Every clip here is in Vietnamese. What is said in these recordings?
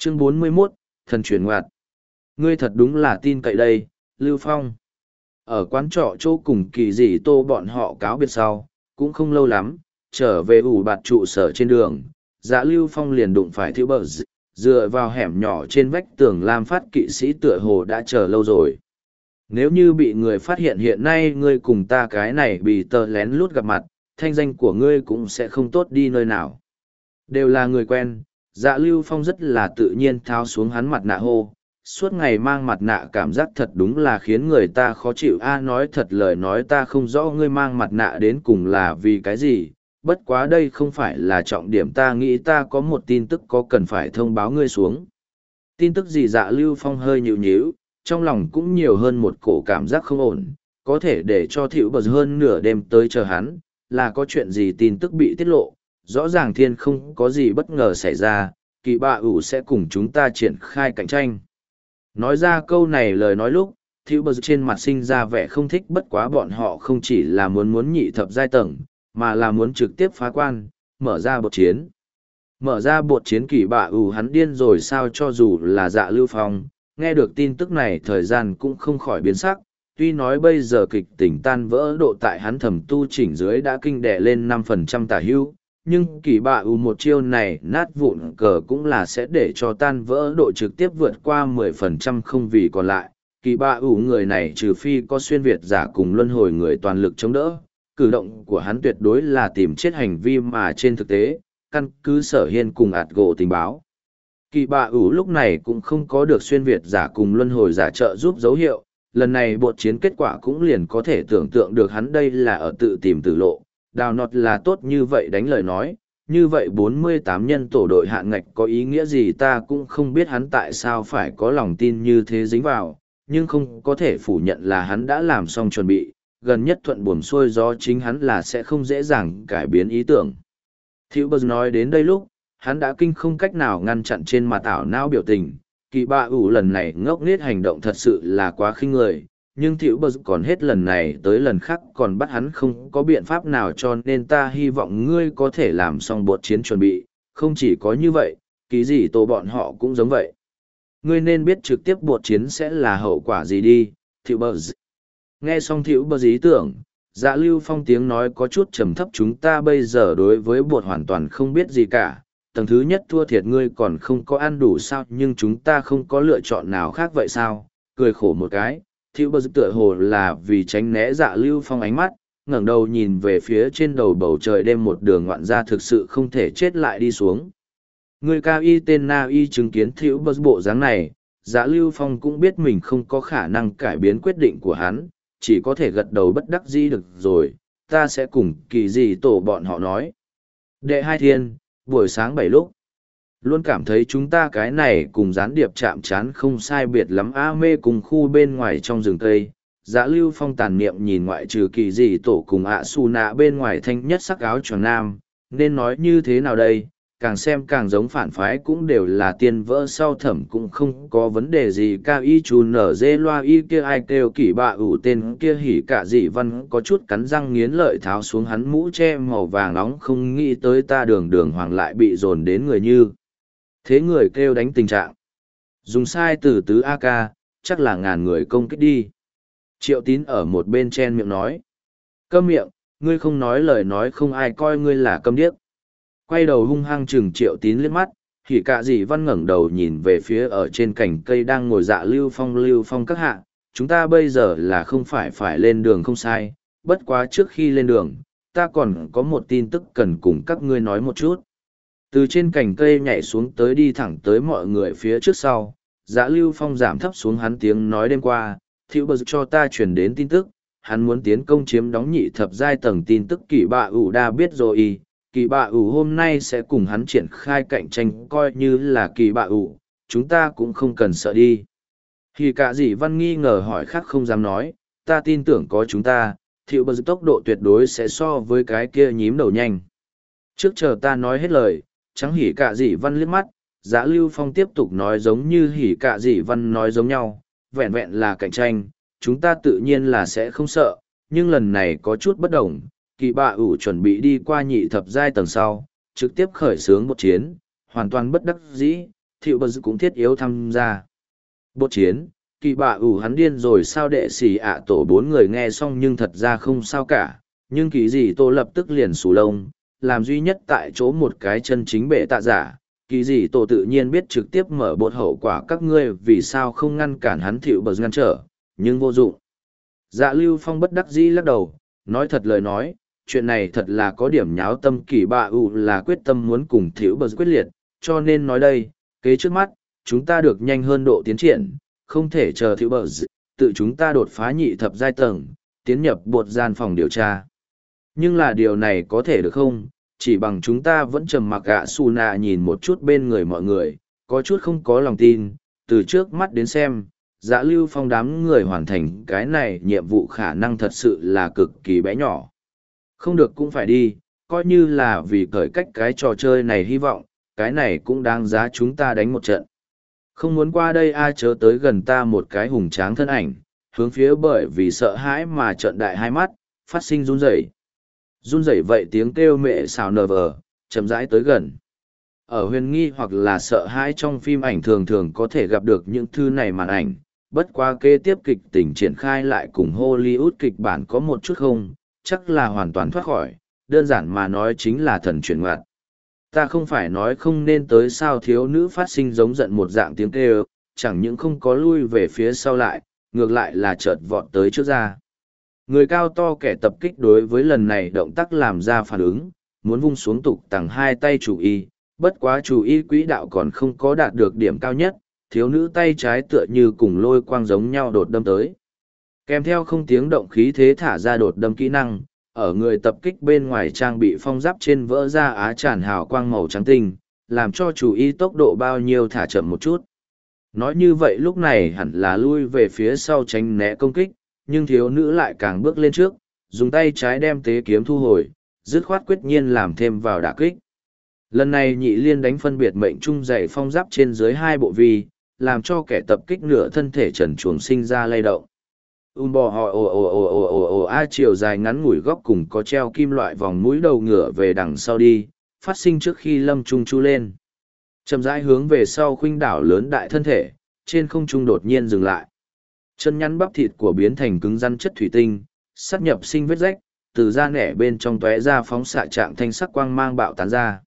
Chương 41, thần chuyển ngoặt. Ngươi thật đúng là tin cậy đây, Lưu Phong. Ở quán trọ chỗ cùng kỳ dị tô bọn họ cáo biệt sau, cũng không lâu lắm, trở về ủ bạt trụ sở trên đường, dạ Lưu Phong liền đụng phải thiếu bờ dựa vào hẻm nhỏ trên vách tường lam phát kỵ sĩ tựa hồ đã chờ lâu rồi. Nếu như bị người phát hiện hiện nay ngươi cùng ta cái này bị tờ lén lút gặp mặt, thanh danh của ngươi cũng sẽ không tốt đi nơi nào. Đều là người quen, dạ Lưu Phong rất là tự nhiên tháo xuống hắn mặt nạ hô. Suốt ngày mang mặt nạ cảm giác thật đúng là khiến người ta khó chịu. Nói thật lời nói ta không rõ ngươi mang mặt nạ đến cùng là vì cái gì, bất quá đây không phải là trọng điểm, ta nghĩ ta có một tin tức có cần phải thông báo ngươi xuống. Tin tức gì? Dạ Lưu Phong hơi nhịu nhíu, trong lòng cũng nhiều hơn một cổ cảm giác không ổn, có thể để cho Thiệu Bờ hơn nửa đêm tới chờ hắn, là có chuyện gì? Tin tức bị tiết lộ, rõ ràng thiên không có gì bất ngờ xảy ra, kỳ bạ ủ sẽ cùng chúng ta triển khai cạnh tranh. Nói ra câu này lời nói lúc, Thiệu Bờ trên mặt sinh ra vẻ không thích, bất quá bọn họ không chỉ là muốn nhị thập giai tầng, mà là muốn trực tiếp phá quan, mở ra bột chiến. Mở ra bột chiến, kỳ bạ ủ hắn điên rồi sao? Cho dù là dạ Lưu Phong, nghe được tin tức này thời gian cũng không khỏi biến sắc, tuy nói bây giờ kịch tỉnh tan vỡ độ tại hắn thẩm tu chỉnh dưới đã kinh đẻ lên 5% tả hữu, nhưng kỳ bạ ủ một chiêu này nát vụn cờ cũng là sẽ để cho tan vỡ độ trực tiếp vượt qua 10% không vì còn lại. Kỳ bạ ủ người này trừ phi có xuyên việt giả cùng luân hồi người toàn lực chống đỡ, cử động của hắn tuyệt đối là tìm chết hành vi, mà trên thực tế, căn cứ Sở Hiên cùng ạt gỗ tình báo. Kỳ bạ ủ lúc này cũng không có được xuyên việt giả cùng luân hồi giả trợ giúp dấu hiệu, lần này bột chiến kết quả cũng liền có thể tưởng tượng được hắn đây là ở tự tìm tử lộ. Đào nọt là tốt như vậy đánh lời nói, như vậy 48 nhân tổ đội hạn ngạch có ý nghĩa gì ta cũng không biết hắn tại sao phải có lòng tin như thế dính vào, nhưng không có thể phủ nhận là hắn đã làm xong chuẩn bị, gần nhất thuận buồm xuôi gió chính hắn là sẽ không dễ dàng cải biến ý tưởng. Thiệu Bờ nói đến đây lúc, hắn đã kinh không cách nào ngăn chặn trên mặt ảo não biểu tình, kỳ bạ ủ lần này ngốc nghếch hành động thật sự là quá khinh người, nhưng Thiệu Bờ còn hết lần này tới lần khác còn bắt hắn không có biện pháp nào, cho nên ta hy vọng ngươi có thể làm xong bột chiến chuẩn bị, không chỉ có như vậy, kỳ gì tổ bọn họ cũng giống vậy. Ngươi nên biết trực tiếp bột chiến sẽ là hậu quả gì đi, Thiệu Bờ. Nghe xong Thiệu Bờ ý tưởng, dạ Lưu Phong tiếng nói có chút trầm thấp, chúng ta bây giờ đối với bột hoàn toàn không biết gì cả, tầng thứ nhất thua thiệt ngươi còn không có ăn đủ sao, nhưng chúng ta không có lựa chọn nào khác vậy sao? Cười khổ một cái, Thiệu Bờ tựa hồ là vì tránh né dạ Lưu Phong ánh mắt, ngẩng đầu nhìn về phía trên đầu bầu trời đêm, một đường ngoạn ra thực sự không thể chết lại đi xuống. Người cao y tên Na Y chứng kiến Thiệu Bờ bộ dáng này, dạ Lưu Phong cũng biết mình không có khả năng cải biến quyết định của hắn, chỉ có thể gật đầu bất đắc dĩ được rồi, ta sẽ cùng kỳ gì tổ bọn họ nói. Đệ Hai Thiên, buổi sáng 7 lúc. Luôn cảm thấy chúng ta cái này cùng gián điệp chạm trán không sai biệt lắm. Mê cùng khu bên ngoài trong rừng cây, dạ Lưu Phong tàn niệm nhìn ngoại trừ kỳ gì tổ cùng Su nạ bên ngoài thanh nhất sắc áo tròn nam, nên nói như thế nào đây, càng xem càng giống phản phái, cũng đều là tiên vỡ sau thẩm, cũng không có vấn đề gì. Cao y chú nở dê loa y kia ai kêu kỳ bạ ủ tên kia hỉ cả dị văn có chút cắn răng nghiến lợi tháo xuống hắn mũ che màu vàng nóng, không nghĩ tới ta đường đường hoàng lại bị dồn đến người như thế, người kêu đánh tình trạng. Dùng sai từ tứ AK, chắc là ngàn người công kích đi. Triệu Tín ở một bên chen miệng nói. Câm miệng, ngươi không nói lời nói không ai coi ngươi là câm điếc. Quay đầu hung hăng chừng Triệu Tín liếc mắt, thì cả dì văn ngẩng đầu nhìn về phía ở trên cành cây đang ngồi dạ Lưu Phong các hạ, chúng ta bây giờ là không phải lên đường không sai, bất quá trước khi lên đường, ta còn có một tin tức cần cùng các ngươi nói một chút. Từ trên cành cây nhảy xuống tới đi thẳng tới mọi người phía trước sau, dạ Lưu Phong giảm thấp xuống hắn tiếng nói đêm qua, Thiệu Bờ cho ta truyền đến tin tức, hắn muốn tiến công chiếm đóng nhị thập giai tầng, tin tức kỳ bạ ủ đã biết rồi. Kỳ bạ ủ hôm nay sẽ cùng hắn triển khai cạnh tranh, coi như là kỳ bạ ủ, chúng ta cũng không cần sợ đi. Thì cả dì văn nghi ngờ hỏi, khác không dám nói, ta tin tưởng có chúng ta, Thiệu Bờ tốc độ tuyệt đối sẽ so với cái kia nhím đầu nhanh. Trước chờ ta nói hết lời, trắng hỉ cả dì văn liếc mắt, Dạ Lưu Phong tiếp tục nói giống như hỉ cả dì văn nói giống nhau, vẹn vẹn là cạnh tranh, chúng ta tự nhiên là sẽ không sợ, nhưng lần này có chút bất đồng. Kỳ bạ ủ chuẩn bị đi qua nhị thập giai tầng sau, trực tiếp khởi xướng một chiến, hoàn toàn bất đắc dĩ. Thiệu bờ cũng thiết yếu tham gia. Bột chiến, kỳ bạ ủ hắn điên rồi sao đệ sĩ ạ tổ bốn người nghe xong nhưng thật ra không sao cả, nhưng kỳ dị tô lập tức liền sù lông, làm duy nhất tại chỗ một cái chân chính bệ tạ giả. Kỳ dị tổ tự nhiên biết trực tiếp mở bột hậu quả các ngươi vì sao không ngăn cản hắn Thiệu bờ ngăn trở, nhưng vô dụng. Dạ Lưu Phong bất đắc dĩ lắc đầu, nói thật lời nói, chuyện này thật là có điểm nháo tâm kỳ bạ ủ là quyết tâm muốn cùng Thiệu bờ quyết liệt, cho nên nói đây, kế trước mắt, chúng ta được nhanh hơn độ tiến triển, không thể chờ Thiệu bờ tự chúng ta đột phá nhị thập giai tầng, tiến nhập bột gian phòng điều tra. Nhưng là điều này có thể được không? Chỉ bằng chúng ta vẫn trầm mặc gạ xù nạ nhìn một chút bên người mọi người, có chút không có lòng tin, từ trước mắt đến xem, Dạ Lưu Phong đám người hoàn thành cái này nhiệm vụ khả năng thật sự là cực kỳ bé nhỏ. Không được cũng phải đi, coi như là vì cởi cách cái trò chơi này hy vọng, cái này cũng đáng giá chúng ta đánh một trận. Không muốn qua đây ai chớ tới gần ta một cái hùng tráng thân ảnh, hướng phía bởi vì sợ hãi mà trợn đại hai mắt, phát sinh run rẩy. Run rẩy vậy tiếng kêu mẹ xào nờ vờ, chậm rãi tới gần. Ở huyền nghi hoặc là sợ hãi trong phim ảnh thường thường có thể gặp được những thư này màn ảnh, bất qua kế tiếp kịch tình triển khai lại cùng Hollywood kịch bản có một chút không, chắc là hoàn toàn thoát khỏi, đơn giản mà nói chính là thần chuyển ngoặt. Ta không phải nói không nên tới sao thiếu nữ phát sinh giống giận một dạng tiếng kêu, chẳng những không có lui về phía sau lại, ngược lại là chợt vọt tới trước ra. Người cao to kẻ tập kích đối với lần này động tác làm ra phản ứng, muốn vung xuống tục tầng hai tay chủ y, bất quá chủ y quỹ đạo còn không có đạt được điểm cao nhất, thiếu nữ tay trái tựa như cùng lôi quang giống nhau đột đâm tới. Kèm theo không tiếng động khí thế thả ra đột đâm kỹ năng, ở người tập kích bên ngoài trang bị phong giáp trên vỡ ra á tràn hào quang màu trắng tinh, làm cho chủ y tốc độ bao nhiêu thả chậm một chút. Nói như vậy lúc này hẳn là lui về phía sau tránh né công kích, nhưng thiếu nữ lại càng bước lên trước, dùng tay trái đem tế kiếm thu hồi, dứt khoát quyết nhiên làm thêm vào đả kích. Lần này nhị liên đánh phân biệt mệnh trung dày phong giáp trên dưới hai bộ vi, làm cho kẻ tập kích nửa thân thể trần truồng sinh ra lay động. Bò họ a chiều dài ngắn ngủi góc cùng có treo kim loại vòng mũi đầu ngửa về đằng sau đi, phát sinh trước khi lâm trung chu lên. Chậm rãi hướng về sau khuynh đảo lớn đại thân thể, trên không trung đột nhiên dừng lại. Chân nhắn bắp thịt của biến thành cứng rắn chất thủy tinh, sát nhập sinh vết rách, từ da nẻ bên trong tóe ra phóng xạ trạng thanh sắc quang mang bạo tán ra.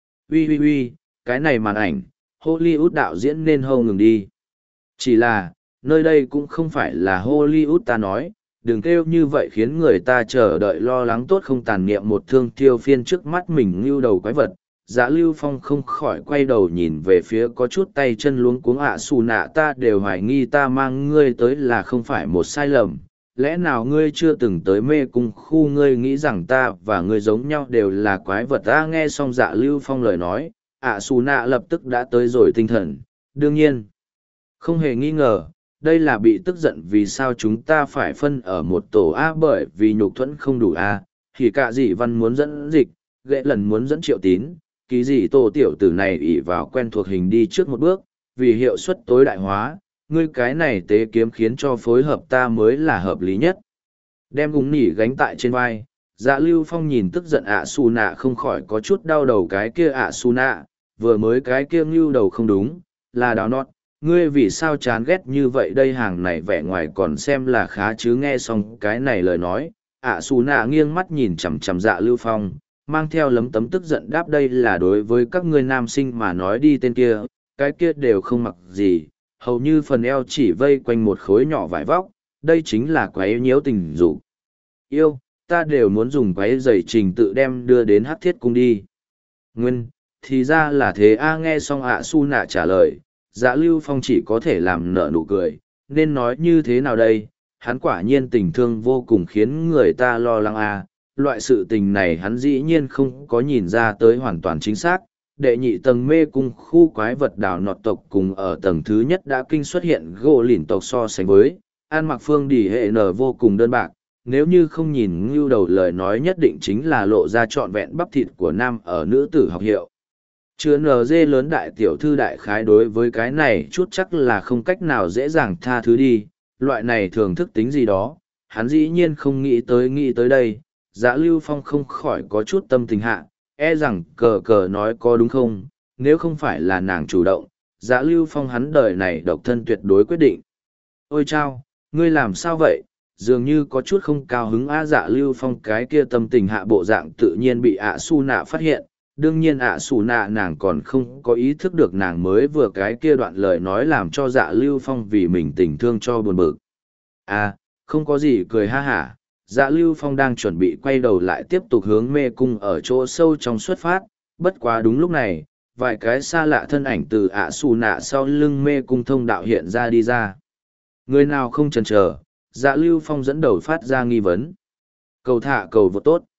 Uy, cái này màn ảnh, Hollywood đạo diễn nên hâu ngừng đi. Chỉ là, nơi đây cũng không phải là Hollywood ta nói, đừng kêu như vậy khiến người ta chờ đợi lo lắng tốt không tàn niệm một thương tiêu phiên trước mắt mình như đầu quái vật. Dạ Lưu Phong không khỏi quay đầu nhìn về phía có chút tay chân luống cuống xù nạ ta đều hoài nghi ta mang ngươi tới là không phải một sai lầm. Lẽ nào ngươi chưa từng tới mê cung khu ngươi nghĩ rằng ta và ngươi giống nhau đều là quái vật ta nghe xong Dạ Lưu Phong lời nói, xù nạ lập tức đã tới rồi tinh thần, đương nhiên. Không hề nghi ngờ, đây là bị tức giận vì sao chúng ta phải phân ở một tổ A bởi vì nhục thuẫn không đủ A, thì cả dị văn muốn dẫn dịch, ghệ lần muốn dẫn triệu tín, ký dị tổ tiểu tử này ỷ vào quen thuộc hình đi trước một bước, vì hiệu suất tối đại hóa, ngươi cái này tế kiếm khiến cho phối hợp ta mới là hợp lý nhất. Đem gúng nỉ gánh tại trên vai, Dạ Lưu Phong nhìn tức giận xù nạ không khỏi có chút đau đầu cái kia xù nạ, vừa mới cái kia ngưu đầu không đúng, là đào nót. Ngươi vì sao chán ghét như vậy đây hàng này vẻ ngoài còn xem là khá chứ nghe xong cái này lời nói, xù nạ nghiêng mắt nhìn chằm chằm Dạ Lưu Phong, mang theo lấm tấm tức giận đáp đây là đối với các ngươi nam sinh mà nói đi tên kia, cái kia đều không mặc gì, hầu như phần eo chỉ vây quanh một khối nhỏ vải vóc, đây chính là quái nhiễu tình dục. Yêu, ta đều muốn dùng quái giày trình tự đem đưa đến hắc thiết cung đi. Nguyên, thì ra là thế nghe xong xù nạ trả lời. Dạ Lưu Phong chỉ có thể làm nở nụ cười, nên nói như thế nào đây, hắn quả nhiên tình thương vô cùng khiến người ta lo lắng loại sự tình này hắn dĩ nhiên không có nhìn ra tới hoàn toàn chính xác. Đệ nhị tầng mê cung khu quái vật đảo nọt tộc cùng ở tầng thứ nhất đã kinh xuất hiện gỗ lỉn tộc so sánh với, An Mặc Phương đỉ hệ nở vô cùng đơn bạc, nếu như không nhìn ngưu đầu lời nói nhất định chính là lộ ra trọn vẹn bắp thịt của nam ở nữ tử học hiệu. Chứa NG lớn đại tiểu thư đại khái đối với cái này chút chắc là không cách nào dễ dàng tha thứ đi, loại này thường thức tính gì đó, hắn dĩ nhiên không nghĩ tới đây, Dạ Lưu Phong không khỏi có chút tâm tình hạ, rằng cờ nói có đúng không, nếu không phải là nàng chủ động, Dạ Lưu Phong hắn đời này độc thân tuyệt đối quyết định. Ôi chao, ngươi làm sao vậy? Dường như có chút không cao hứng Dạ Lưu Phong cái kia tâm tình hạ bộ dạng tự nhiên bị Su Nạ phát hiện. Đương nhiên Su Nạ nàng còn không có ý thức được nàng mới vừa cái kia đoạn lời nói làm cho Dạ Lưu Phong vì mình tình thương cho buồn bực. Không có gì cười ha hả. Dạ Lưu Phong đang chuẩn bị quay đầu lại tiếp tục hướng mê cung ở chỗ sâu trong xuất phát, bất quá đúng lúc này, vài cái xa lạ thân ảnh từ Su Nạ sau lưng mê cung thông đạo hiện ra đi ra. Người nào không chần chờ, Dạ Lưu Phong dẫn đầu phát ra nghi vấn. Cầu thả cầu vô tốt.